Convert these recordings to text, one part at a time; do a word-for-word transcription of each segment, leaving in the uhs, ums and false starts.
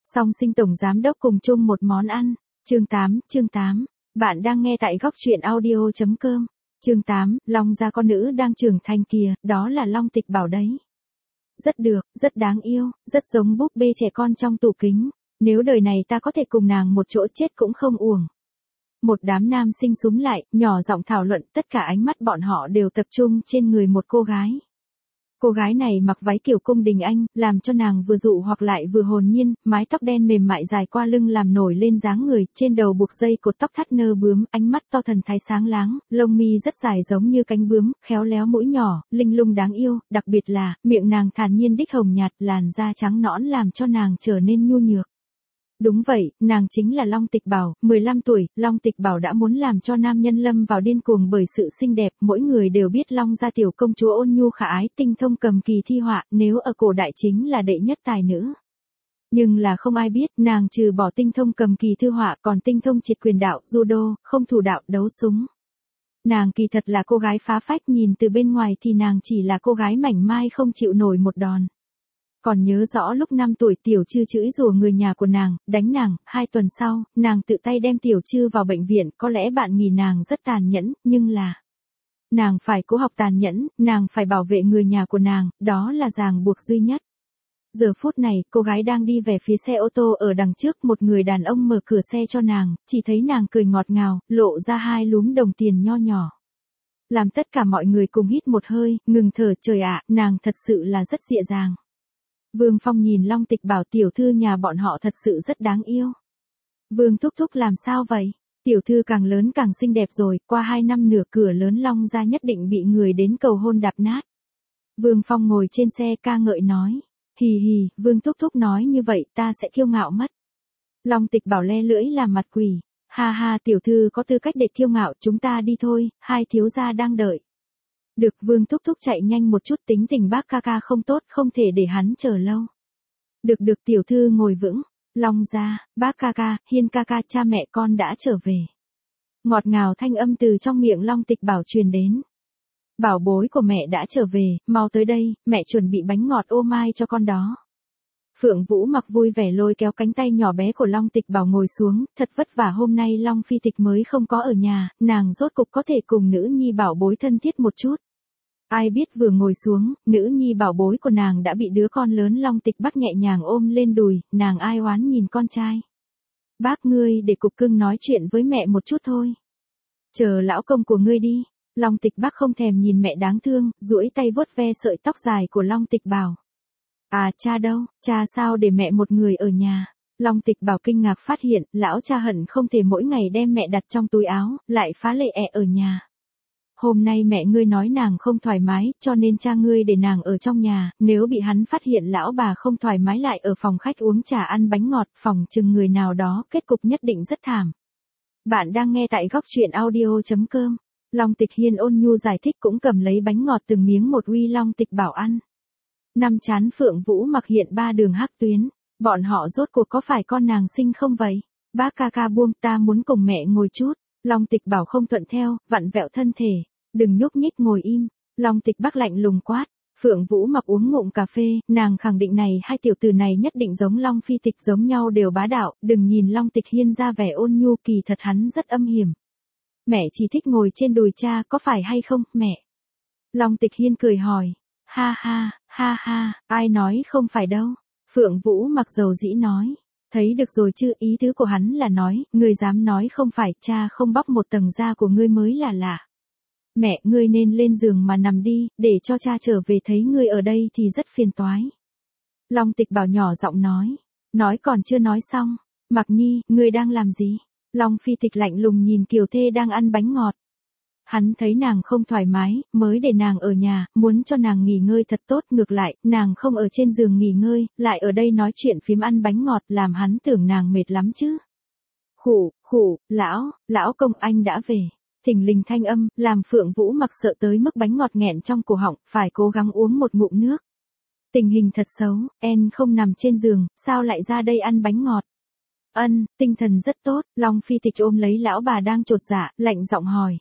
Song Sinh tổng giám đốc cùng chung một món ăn. Chương tám, chương tám. Bạn đang nghe tại góc truyện audio chấm com. Chương tám, Long gia con nữ đang trưởng thành kìa, đó là Long Tịch Bảo đấy. Rất được, rất đáng yêu, rất giống búp bê trẻ con trong tủ kính. Nếu đời này ta có thể cùng nàng một chỗ chết cũng không uổng. Một đám nam sinh súm lại, nhỏ giọng thảo luận, tất cả ánh mắt bọn họ đều tập trung trên người một cô gái. Cô gái này mặc váy kiểu cung đình Anh, làm cho nàng vừa dụ hoặc lại vừa hồn nhiên, mái tóc đen mềm mại dài qua lưng làm nổi lên dáng người, trên đầu buộc dây cột tóc thắt nơ bướm, ánh mắt to thần thái sáng láng, lông mi rất dài giống như cánh bướm, khéo léo mũi nhỏ, linh lung đáng yêu, đặc biệt là, miệng nàng thản nhiên đích hồng nhạt, làn da trắng nõn làm cho nàng trở nên nhu nhược. Đúng vậy, nàng chính là Long Tịch Bảo, mười lăm tuổi, Long Tịch Bảo đã muốn làm cho nam nhân lâm vào điên cuồng bởi sự xinh đẹp, mỗi người đều biết Long gia tiểu công chúa ôn nhu khả ái, tinh thông cầm kỳ thi họa, nếu ở cổ đại chính là đệ nhất tài nữ. Nhưng là không ai biết, nàng trừ bỏ tinh thông cầm kỳ thư họa còn tinh thông triệt quyền đạo, judo, không thủ đạo, đấu súng. Nàng kỳ thật là cô gái phá phách, nhìn từ bên ngoài thì nàng chỉ là cô gái mảnh mai không chịu nổi một đòn. Còn nhớ rõ lúc năm tuổi Tiểu Trư chửi rủa người nhà của nàng, đánh nàng, hai tuần sau, nàng tự tay đem Tiểu Trư vào bệnh viện, có lẽ bạn nghĩ nàng rất tàn nhẫn, nhưng là... Nàng phải cố học tàn nhẫn, nàng phải bảo vệ người nhà của nàng, đó là ràng buộc duy nhất. Giờ phút này, cô gái đang đi về phía xe ô tô ở đằng trước, một người đàn ông mở cửa xe cho nàng, chỉ thấy nàng cười ngọt ngào, lộ ra hai lúm đồng tiền nho nhỏ. Làm tất cả mọi người cùng hít một hơi, ngừng thở, trời ạ, nàng thật sự là rất dịa dàng. Vương Phong nhìn Long Tịch Bảo, tiểu thư nhà bọn họ thật sự rất đáng yêu. Vương thúc thúc làm sao vậy? Tiểu thư càng lớn càng xinh đẹp rồi, qua hai năm nửa cửa lớn Long gia nhất định bị người đến cầu hôn đạp nát. Vương Phong ngồi trên xe ca ngợi nói. Hì hì, Vương thúc thúc nói như vậy ta sẽ kiêu ngạo mất. Long Tịch Bảo le lưỡi làm mặt quỷ. Ha ha, tiểu thư có tư cách để kiêu ngạo, chúng ta đi thôi, hai thiếu gia đang đợi. Được, Vương thúc thúc chạy nhanh một chút, tính tình bác ca ca không tốt, không thể để hắn chờ lâu. Được được, tiểu thư ngồi vững. Long gia, bác ca ca, Hiên ca ca, cha mẹ con đã trở về. Ngọt ngào thanh âm từ trong miệng Long Tịch Bảo truyền đến. Bảo bối của mẹ đã trở về, mau tới đây, mẹ chuẩn bị bánh ngọt ô mai cho con đó. Phượng Vũ mặc vui vẻ lôi kéo cánh tay nhỏ bé của Long Tịch Bảo ngồi xuống, thật vất vả hôm nay Long Phi Tịch mới không có ở nhà, nàng rốt cục có thể cùng nữ nhi bảo bối thân thiết một chút. Ai biết vừa ngồi xuống, nữ nhi bảo bối của nàng đã bị đứa con lớn Long Tịch Bắc nhẹ nhàng ôm lên đùi, nàng ai oán nhìn con trai. Bác ngươi để cục cưng nói chuyện với mẹ một chút thôi. Chờ lão công của ngươi đi. Long Tịch Bắc không thèm nhìn mẹ đáng thương, duỗi tay vuốt ve sợi tóc dài của Long Tịch Bảo. À, cha đâu, cha sao để mẹ một người ở nhà? Long Tịch Bảo kinh ngạc phát hiện, lão cha hận không thể mỗi ngày đem mẹ đặt trong túi áo, lại phá lệ ẹ ở nhà. Hôm nay mẹ ngươi nói nàng không thoải mái, cho nên cha ngươi để nàng ở trong nhà, nếu bị hắn phát hiện lão bà không thoải mái lại ở phòng khách uống trà ăn bánh ngọt, phòng chừng người nào đó, kết cục nhất định rất thảm. Bạn đang nghe tại góc truyện audio chấm com. Long Tịch Hiên ôn nhu giải thích cũng cầm lấy bánh ngọt từng miếng một uy Long Tịch Bảo ăn. Năm chán Phượng Vũ mặc hiện ba đường hắc tuyến, bọn họ rốt cuộc có phải con nàng sinh không vậy? Bác ca ca buông, ta muốn cùng mẹ ngồi chút. Long Tịch Bảo không thuận theo, vặn vẹo thân thể, đừng nhúc nhích ngồi im. Long Tịch Bắc lạnh lùng quát. Phượng Vũ mặc uống ngụm cà phê, nàng khẳng định này hai tiểu tử này nhất định giống Long Phi Tịch, giống nhau đều bá đạo, đừng nhìn Long Tịch Hiên ra vẻ ôn nhu, kỳ thật hắn rất âm hiểm. Mẹ chỉ thích ngồi trên đùi cha, có phải hay không, mẹ? Long Tịch Hiên cười hỏi. Ha ha, ha ha, ai nói không phải đâu. Phượng Vũ mặc dầu dĩ nói. Thấy được rồi chứ, ý tứ của hắn là nói, ngươi dám nói không phải, cha không bóc một tầng da của ngươi mới là lạ. Mẹ, ngươi nên lên giường mà nằm đi, để cho cha trở về thấy ngươi ở đây thì rất phiền toái. Long Tịch Bảo nhỏ giọng nói. Nói còn chưa nói xong. Mặc Nhi, ngươi đang làm gì? Long Phi Tịch lạnh lùng nhìn Kiều Thê đang ăn bánh ngọt. Hắn thấy nàng không thoải mái, mới để nàng ở nhà, muốn cho nàng nghỉ ngơi thật tốt, ngược lại, nàng không ở trên giường nghỉ ngơi, lại ở đây nói chuyện phím ăn bánh ngọt, làm hắn tưởng nàng mệt lắm chứ. Khụ, khụ, lão, lão công anh đã về. Thình lình thanh âm, làm Phượng Vũ mặc sợ tới mức bánh ngọt nghẹn trong cổ họng, phải cố gắng uống một ngụm nước. Tình hình thật xấu, em không nằm trên giường, sao lại ra đây ăn bánh ngọt? Ân, tinh thần rất tốt, Long Phi Tịch ôm lấy lão bà đang chột dạ, lạnh giọng hỏi.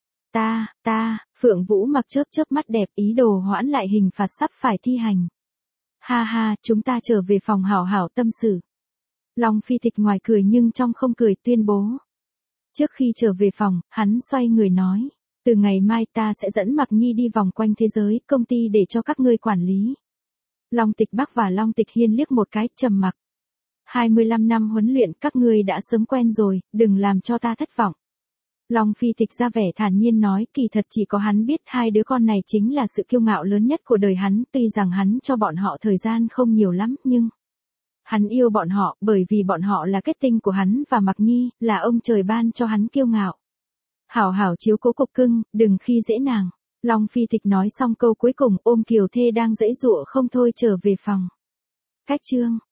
Ta, ta, Phượng Vũ mặc chớp chớp mắt đẹp, ý đồ hoãn lại hình phạt sắp phải thi hành. Ha ha, chúng ta trở về phòng hảo hảo tâm sự. Long Phi Tịch ngoài cười nhưng trong không cười tuyên bố. Trước khi trở về phòng, hắn xoay người nói. Từ ngày mai ta sẽ dẫn Mặc Nhi đi vòng quanh thế giới, công ty để cho các ngươi quản lý. Long Tịch Bắc và Long Tịch Hiên liếc một cái, trầm mặc. hai mươi lăm năm huấn luyện các ngươi đã sớm quen rồi, đừng làm cho ta thất vọng. Long Phi Tịch ra vẻ thản nhiên nói, kỳ thật chỉ có hắn biết hai đứa con này chính là sự kiêu ngạo lớn nhất của đời hắn, tuy rằng hắn cho bọn họ thời gian không nhiều lắm nhưng hắn yêu bọn họ bởi vì bọn họ là kết tinh của hắn và Mặc Nhi, là ông trời ban cho hắn kiêu ngạo. Hảo hảo chiếu cố cục cưng, đừng khi dễ nàng. Long Phi Tịch nói xong câu cuối cùng ôm Kiều Thê đang giãy giụa không thôi trở về phòng. Cách chương